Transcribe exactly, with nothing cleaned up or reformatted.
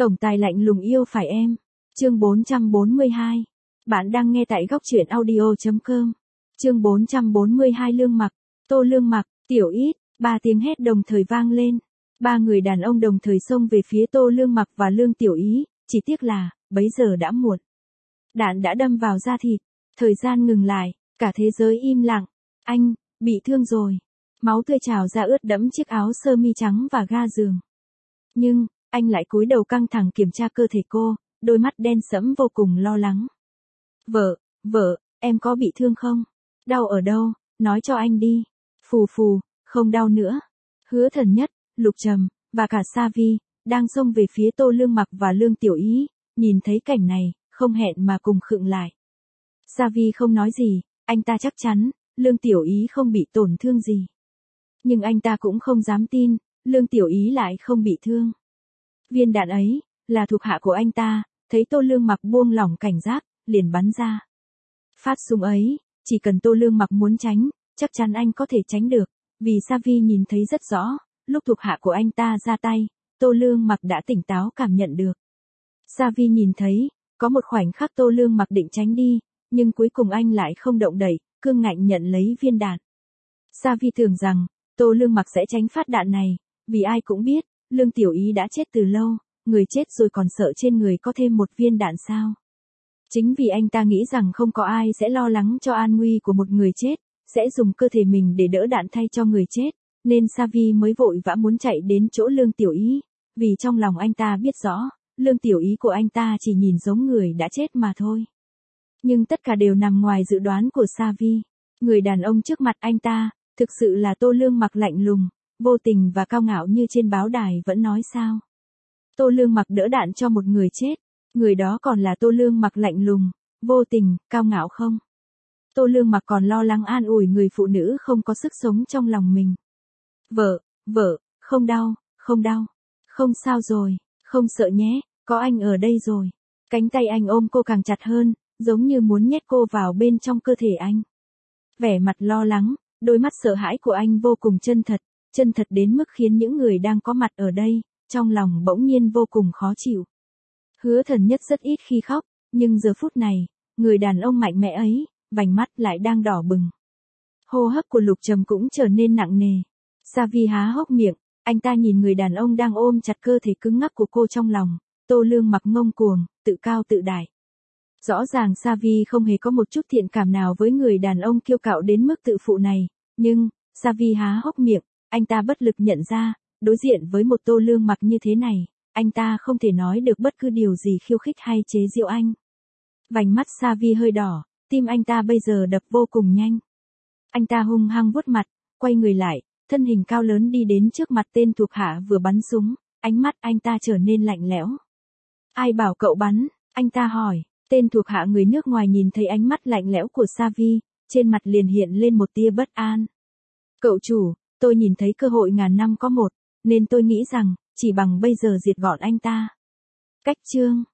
Tổng tài lạnh lùng yêu phải em. Chương bốn trăm bốn mươi hai. Bạn đang nghe tại góc truyện audio chấm com. Chương bốn trăm bốn mươi hai Lương Mặc, Tô Lương Mặc, Tiểu Ít, ba tiếng hét đồng thời vang lên. Ba người đàn ông đồng thời xông về phía Tô Lương Mặc và Lương Tiểu Ý, chỉ tiếc là, bấy giờ đã muộn. Đạn đã đâm vào da thịt, thời gian ngừng lại, cả thế giới im lặng. Anh, bị thương rồi. Máu tươi trào ra ướt đẫm chiếc áo sơ mi trắng và ga giường. Nhưng, anh lại cúi đầu căng thẳng kiểm tra cơ thể cô, đôi mắt đen sẫm vô cùng lo lắng. Vợ, vợ, em có bị thương không? Đau ở đâu, nói cho anh đi. Phù phù, không đau nữa. Hứa Thần Nhất, Lục Trầm, và cả Sa Vi, đang xông về phía Tô Lương Mặc và Lương Tiểu Ý, nhìn thấy cảnh này, không hẹn mà cùng khựng lại. Sa Vi không nói gì, anh ta chắc chắn, Lương Tiểu Ý không bị tổn thương gì. Nhưng anh ta cũng không dám tin, Lương Tiểu Ý lại không bị thương. Viên đạn ấy, là thuộc hạ của anh ta, thấy Tô Lương Mặc buông lỏng cảnh giác, liền bắn ra. Phát súng ấy, chỉ cần Tô Lương Mặc muốn tránh, chắc chắn anh có thể tránh được, vì Sa Vi nhìn thấy rất rõ, lúc thuộc hạ của anh ta ra tay, Tô Lương Mặc đã tỉnh táo cảm nhận được. Sa Vi nhìn thấy, có một khoảnh khắc Tô Lương Mặc định tránh đi, nhưng cuối cùng anh lại không động đậy, cương ngạnh nhận lấy viên đạn. Sa Vi tưởng rằng, Tô Lương Mặc sẽ tránh phát đạn này, vì ai cũng biết, Lương Tiểu Ý đã chết từ lâu, người chết rồi còn sợ trên người có thêm một viên đạn sao. Chính vì anh ta nghĩ rằng không có ai sẽ lo lắng cho an nguy của một người chết, sẽ dùng cơ thể mình để đỡ đạn thay cho người chết, nên Sa Vi mới vội vã muốn chạy đến chỗ Lương Tiểu Ý, vì trong lòng anh ta biết rõ, Lương Tiểu Ý của anh ta chỉ nhìn giống người đã chết mà thôi. Nhưng tất cả đều nằm ngoài dự đoán của Sa Vi. Người đàn ông trước mặt anh ta, thực sự là Tô Lương Mặc lạnh lùng, vô tình và cao ngạo như trên báo đài vẫn nói sao. Tô Lương Mặc đỡ đạn cho một người chết, người đó còn là Tô Lương Mặc lạnh lùng, vô tình, cao ngạo không? Tô Lương Mặc còn lo lắng an ủi người phụ nữ không có sức sống trong lòng mình. Vợ, vợ, không đau, không đau, không sao rồi, không sợ nhé, có anh ở đây rồi. Cánh tay anh ôm cô càng chặt hơn, giống như muốn nhét cô vào bên trong cơ thể anh. Vẻ mặt lo lắng, đôi mắt sợ hãi của anh vô cùng chân thật, chân thật đến mức khiến những người đang có mặt ở đây, trong lòng bỗng nhiên vô cùng khó chịu. Hứa Thần Nhất rất ít khi khóc, nhưng giờ phút này, người đàn ông mạnh mẽ ấy, vành mắt lại đang đỏ bừng. Hô hấp của Lục Trầm cũng trở nên nặng nề. Sa Vi há hốc miệng, anh ta nhìn người đàn ông đang ôm chặt cơ thể cứng ngắc của cô trong lòng, Tô Lương Mặc ngông cuồng, tự cao tự đại. Rõ ràng Sa Vi không hề có một chút thiện cảm nào với người đàn ông kiêu cạo đến mức tự phụ này, nhưng, Sa Vi há hốc miệng, anh ta bất lực nhận ra, đối diện với một Tô Lương Mặc như thế này, anh ta không thể nói được bất cứ điều gì khiêu khích hay chế giễu anh. Vành mắt Sa Vi hơi đỏ, tim anh ta bây giờ đập vô cùng nhanh. Anh ta hung hăng vuốt mặt, quay người lại, thân hình cao lớn đi đến trước mặt tên thuộc hạ vừa bắn súng, ánh mắt anh ta trở nên lạnh lẽo. Ai bảo cậu bắn? Anh ta hỏi. Tên thuộc hạ người nước ngoài nhìn thấy ánh mắt lạnh lẽo của Sa Vi, trên mặt liền hiện lên một tia bất an. Cậu chủ, tôi nhìn thấy cơ hội ngàn năm có một, nên tôi nghĩ rằng, chỉ bằng bây giờ diệt gọn anh ta. Cách chương